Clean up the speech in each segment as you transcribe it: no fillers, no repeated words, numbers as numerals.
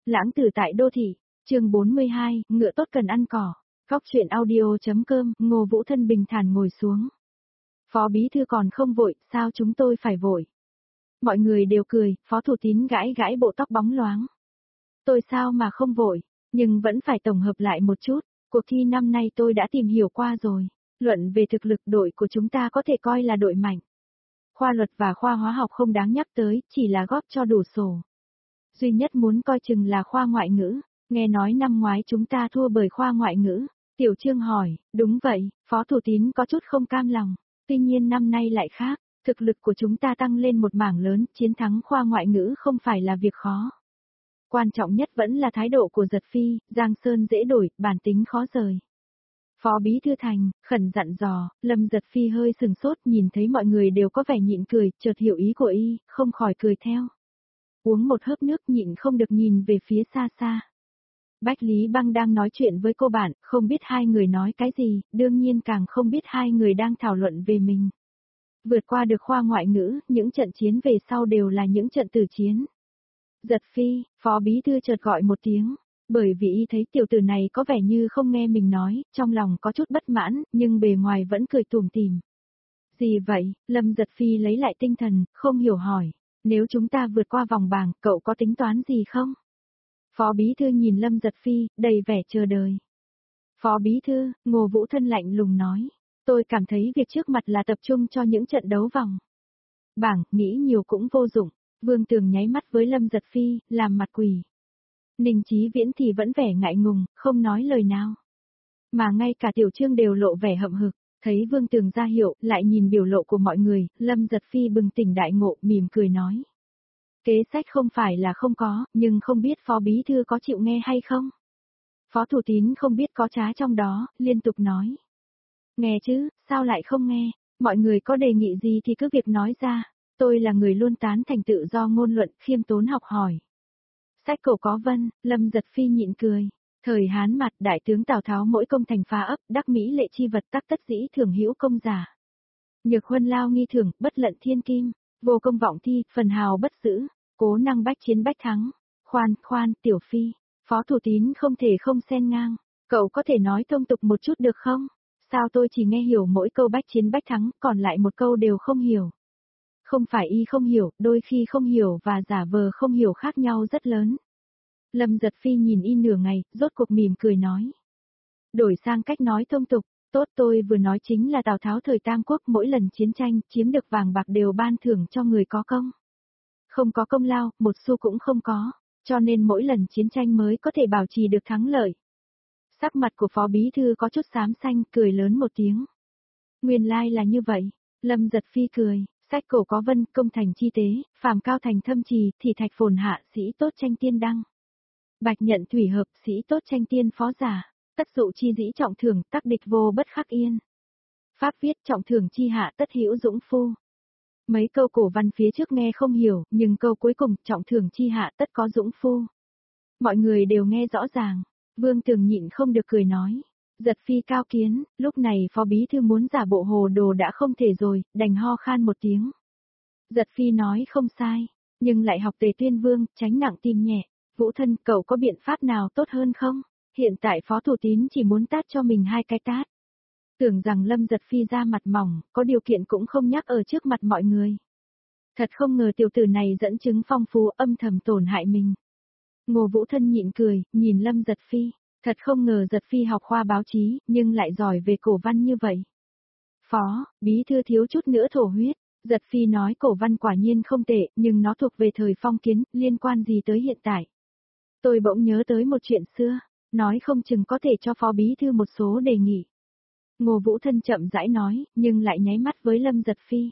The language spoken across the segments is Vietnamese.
Lãng tử tại đô thị, chương 42, ngựa tốt cần ăn cỏ. Góc truyện audio.com, Ngô Vũ Thân bình thản ngồi xuống. Phó bí thư còn không vội, sao chúng tôi phải vội? Mọi người đều cười, Phó Thủ Tín gãi gãi bộ tóc bóng loáng. Tôi sao mà không vội, nhưng vẫn phải tổng hợp lại một chút, cuộc thi năm nay tôi đã tìm hiểu qua rồi. Luận về thực lực đội của chúng ta có thể coi là đội mạnh. Khoa luật và khoa hóa học không đáng nhắc tới, chỉ là góp cho đủ sổ. Duy nhất muốn coi chừng là khoa ngoại ngữ, nghe nói năm ngoái chúng ta thua bởi khoa ngoại ngữ. Tiểu Trương hỏi, đúng vậy, Phó Thủ Tín có chút không cam lòng, tuy nhiên năm nay lại khác, thực lực của chúng ta tăng lên một mảng lớn, chiến thắng khoa ngoại ngữ không phải là việc khó. Quan trọng nhất vẫn là thái độ của Giật Phi, Giang Sơn dễ đổi, bản tính khó rời. Phó Bí Thư Thành, khẩn dặn dò, Lâm Giật Phi hơi sừng sốt nhìn thấy mọi người đều có vẻ nhịn cười, chợt hiểu ý của y, không khỏi cười theo. Uống một hớp nước nhịn không được nhìn về phía xa xa. Bách Lý Băng đang nói chuyện với cô bạn, không biết hai người nói cái gì, đương nhiên càng không biết hai người đang thảo luận về mình. Vượt qua được khoa ngoại ngữ, những trận chiến về sau đều là những trận tử chiến. Giật Phi, Phó Bí Thư chợt gọi một tiếng, bởi vì y thấy tiểu tử này có vẻ như không nghe mình nói, trong lòng có chút bất mãn, nhưng bề ngoài vẫn cười tủm tỉm. Gì vậy? Lâm Giật Phi lấy lại tinh thần, không hiểu hỏi. Nếu chúng ta vượt qua vòng bảng, cậu có tính toán gì không? Phó Bí Thư nhìn Lâm Giật Phi, đầy vẻ chờ đợi. Phó Bí Thư, Ngô Vũ Thân lạnh lùng nói. Tôi cảm thấy việc trước mặt là tập trung cho những trận đấu vòng bảng, nghĩ nhiều cũng vô dụng. Vương Tường nháy mắt với Lâm Giật Phi, làm mặt quỷ. Ninh Chí Viễn thì vẫn vẻ ngại ngùng, không nói lời nào. Mà ngay cả Tiểu Trương đều lộ vẻ hậm hực. Thấy Vương Tường ra hiệu, lại nhìn biểu lộ của mọi người, Lâm Giật Phi bừng tỉnh đại ngộ, mỉm cười nói. Kế sách không phải là không có, nhưng không biết Phó Bí Thư có chịu nghe hay không? Phó Thủ Tín không biết có trá trong đó, liên tục nói. Nghe chứ, sao lại không nghe, mọi người có đề nghị gì thì cứ việc nói ra, tôi là người luôn tán thành tự do ngôn luận, khiêm tốn học hỏi. Sách cổ có vân, Lâm Giật Phi nhịn cười. Thời Hán mặt đại tướng Tào Tháo mỗi công thành phá ấp, đắc mỹ lệ chi vật tắc tất dĩ thường hữu công giả. Nhược huân lao nghi thưởng, bất lận thiên kim, vô công vọng thi, phần hào bất giữ, cố năng bách chiến bách thắng. Khoan, Tiểu Phi, Phó Thủ Tín không thể không xen ngang, cậu có thể nói thông tục một chút được không? Sao tôi chỉ nghe hiểu mỗi câu bách chiến bách thắng, còn lại một câu đều không hiểu. Không phải y không hiểu, đôi khi không hiểu và giả vờ không hiểu khác nhau rất lớn. Lâm Giật Phi nhìn y nửa ngày, rốt cuộc mỉm cười nói. Đổi sang cách nói thông tục, tốt tôi vừa nói chính là Tào Tháo thời Tam Quốc mỗi lần chiến tranh, chiếm được vàng bạc đều ban thưởng cho người có công. Không có công lao, một xu cũng không có, cho nên mỗi lần chiến tranh mới có thể bảo trì được thắng lợi. Sắc mặt của Phó Bí Thư có chút xám xanh, cười lớn một tiếng. Nguyên lai là như vậy, Lâm Giật Phi cười. Sách cổ có vân, công thành chi tế, phàm cao thành thâm trì, thì thạch phồn hạ, sĩ tốt tranh tiên đăng. Bạch nhận thủy hợp, sĩ tốt tranh tiên phó giả, tất dụ chi dĩ trọng thưởng, tắc địch vô bất khắc yên. Pháp viết trọng thưởng chi hạ tất hữu dũng phu. Mấy câu cổ văn phía trước nghe không hiểu, nhưng câu cuối cùng, trọng thưởng chi hạ tất có dũng phu. Mọi người đều nghe rõ ràng, Vương Tường nhịn không được cười nói. Giật Phi cao kiến, lúc này Phó Bí Thư muốn giả bộ hồ đồ đã không thể rồi, đành ho khan một tiếng. Giật Phi nói không sai, nhưng lại học Tề Tuyên Vương, tránh nặng tim nhẹ. Vũ Thân, cậu có biện pháp nào tốt hơn không? Hiện tại Phó Thủ Tín chỉ muốn tát cho mình 2 cái tát. Tưởng rằng Lâm Giật Phi ra mặt mỏng, có điều kiện cũng không nhắc ở trước mặt mọi người. Thật không ngờ tiểu tử này dẫn chứng phong phú âm thầm tổn hại mình. Ngô Vũ Thân nhịn cười, nhìn Lâm Giật Phi. Thật không ngờ Giật Phi học khoa báo chí, nhưng lại giỏi về cổ văn như vậy. Phó, Bí Thư thiếu chút nữa thổ huyết. Giật Phi nói cổ văn quả nhiên không tệ, nhưng nó thuộc về thời phong kiến, liên quan gì tới hiện tại. Tôi bỗng nhớ tới một chuyện xưa, nói không chừng có thể cho Phó Bí Thư một số đề nghị. Ngô Vũ Thân chậm rãi nói, nhưng lại nháy mắt với Lâm Giật Phi.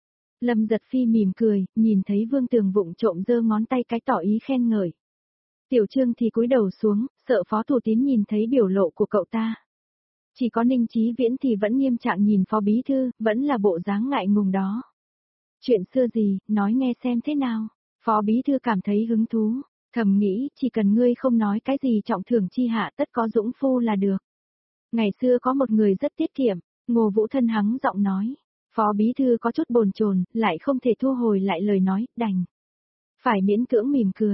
Lâm Giật Phi mỉm cười, nhìn thấy Vương Tường vụng trộm giơ ngón tay cái tỏ ý khen ngợi. Tiểu Trương thì cúi đầu xuống, sợ Phó Thủ Tín nhìn thấy biểu lộ của cậu ta. Chỉ có Ninh Chí Viễn thì vẫn nghiêm trạng nhìn Phó Bí Thư, vẫn là bộ dáng ngại ngùng đó. Chuyện xưa gì, nói nghe xem thế nào. Phó Bí Thư cảm thấy hứng thú, thầm nghĩ chỉ cần ngươi không nói cái gì trọng thưởng chi hạ tất có dũng phu là được. Ngày xưa có một người rất tiết kiệm, Ngô Vũ Thân hắng giọng nói. Phó Bí Thư có chút bồn chồn, lại không thể thu hồi lại lời nói, đành phải miễn cưỡng mỉm cười.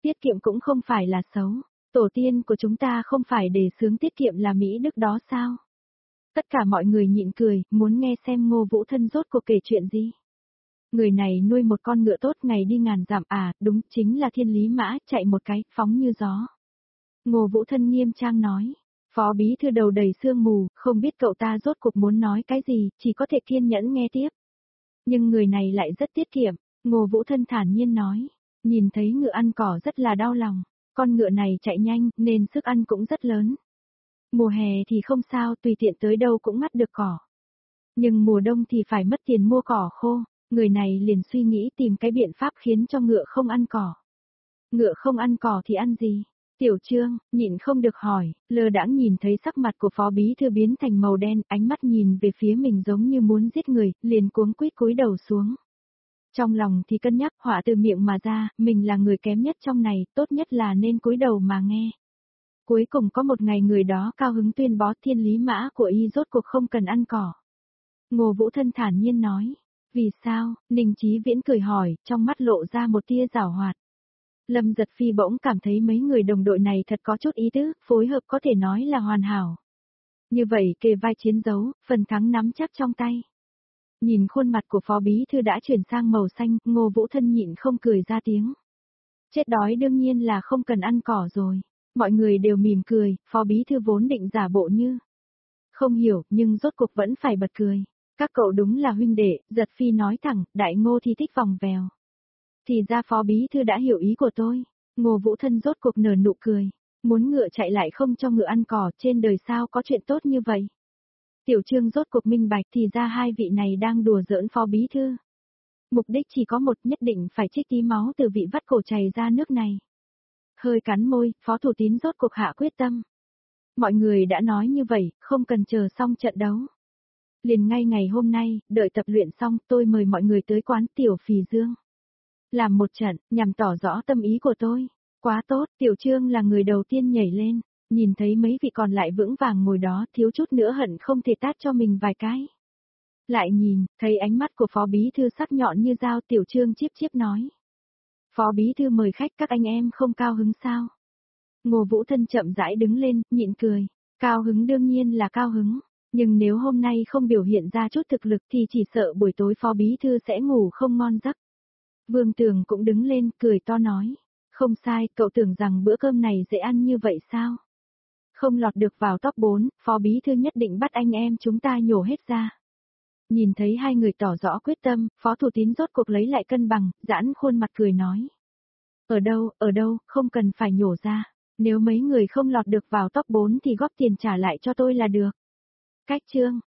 Tiết kiệm cũng không phải là xấu, tổ tiên của chúng ta không phải đề xướng tiết kiệm là Mỹ Đức đó sao? Tất cả mọi người nhịn cười, muốn nghe xem Ngô Vũ Thân rốt cuộc kể chuyện gì. Người này nuôi một con ngựa tốt ngày đi ngàn dặm à, đúng chính là thiên lý mã, chạy một cái, phóng như gió. Ngô Vũ Thân nghiêm trang nói. Phó bí thư đầu đầy sương mù, không biết cậu ta rốt cuộc muốn nói cái gì, chỉ có thể kiên nhẫn nghe tiếp. Nhưng người này lại rất tiết kiệm, Ngô Vũ Thân thản nhiên nói. Nhìn thấy ngựa ăn cỏ rất là đau lòng, con ngựa này chạy nhanh nên sức ăn cũng rất lớn. Mùa hè thì không sao, tùy tiện tới đâu cũng ngắt được cỏ. Nhưng mùa đông thì phải mất tiền mua cỏ khô, người này liền suy nghĩ tìm cái biện pháp khiến cho ngựa không ăn cỏ. Ngựa không ăn cỏ thì ăn gì? Tiểu Trương, nhịn không được hỏi, lơ đãng nhìn thấy sắc mặt của phó bí thư biến thành màu đen, ánh mắt nhìn về phía mình giống như muốn giết người, liền cuống quýt cúi đầu xuống. Trong lòng thì cân nhắc họa từ miệng mà ra, mình là người kém nhất trong này, tốt nhất là nên cúi đầu mà nghe. Cuối cùng có một ngày người đó cao hứng tuyên bố thiên lý mã của y rốt cuộc không cần ăn cỏ. Ngô Vũ Thân thản nhiên nói, vì sao, Ninh Chí Viễn cười hỏi, trong mắt lộ ra một tia giảo hoạt. Lâm Giật Phi bỗng cảm thấy mấy người đồng đội này thật có chút ý tứ, phối hợp có thể nói là hoàn hảo. Như vậy kề vai chiến đấu, phần thắng nắm chắc trong tay. Nhìn khuôn mặt của phó bí thư đã chuyển sang màu xanh, Ngô Vũ Thân nhịn không cười ra tiếng. Chết đói đương nhiên là không cần ăn cỏ rồi. Mọi người đều mỉm cười, phó bí thư vốn định giả bộ như không hiểu, nhưng rốt cuộc vẫn phải bật cười. Các cậu đúng là huynh đệ, Giật Phi nói thẳng, Đại Ngô thì thích vòng vèo. Thì ra phó bí thư đã hiểu ý của tôi. Ngô Vũ Thân rốt cuộc nở nụ cười. Muốn ngựa chạy lại không cho ngựa ăn cỏ, trên đời sao có chuyện tốt như vậy. Tiểu Trương rốt cuộc minh bạch, thì ra hai vị này đang đùa giỡn phó bí thư. Mục đích chỉ có một, nhất định phải trích tí máu từ vị vắt cổ chảy ra nước này. Hơi cắn môi, Phó Thủ Tín rốt cuộc hạ quyết tâm. Mọi người đã nói như vậy, không cần chờ xong trận đấu. Liền ngay ngày hôm nay, đợi tập luyện xong, tôi mời mọi người tới quán Tiểu Phì Dương. Làm một trận, nhằm tỏ rõ tâm ý của tôi. Quá tốt, Tiểu Trương là người đầu tiên nhảy lên, nhìn thấy mấy vị còn lại vững vàng ngồi đó, thiếu chút nữa hận không thể tát cho mình vài cái. Lại nhìn, thấy ánh mắt của Phó Bí Thư sắc nhọn như dao, Tiểu Trương chíp chíp nói. Phó Bí Thư mời khách, các anh em không cao hứng sao? Ngô Vũ Thân chậm rãi đứng lên, nhịn cười. Cao hứng đương nhiên là cao hứng, nhưng nếu hôm nay không biểu hiện ra chút thực lực thì chỉ sợ buổi tối Phó Bí Thư sẽ ngủ không ngon giấc. Vương Tường cũng đứng lên, cười to nói. Không sai, cậu tưởng rằng bữa cơm này dễ ăn như vậy sao? Không lọt được vào top 4, Phó Bí Thư nhất định bắt anh em chúng ta nhổ hết ra. Nhìn thấy hai người tỏ rõ quyết tâm, Phó Thủ Tín rốt cuộc lấy lại cân bằng, giãn khuôn mặt cười nói. Ở đâu, không cần phải nhổ ra. Nếu mấy người không lọt được vào top 4 thì góp tiền trả lại cho tôi là được. Cách Trương,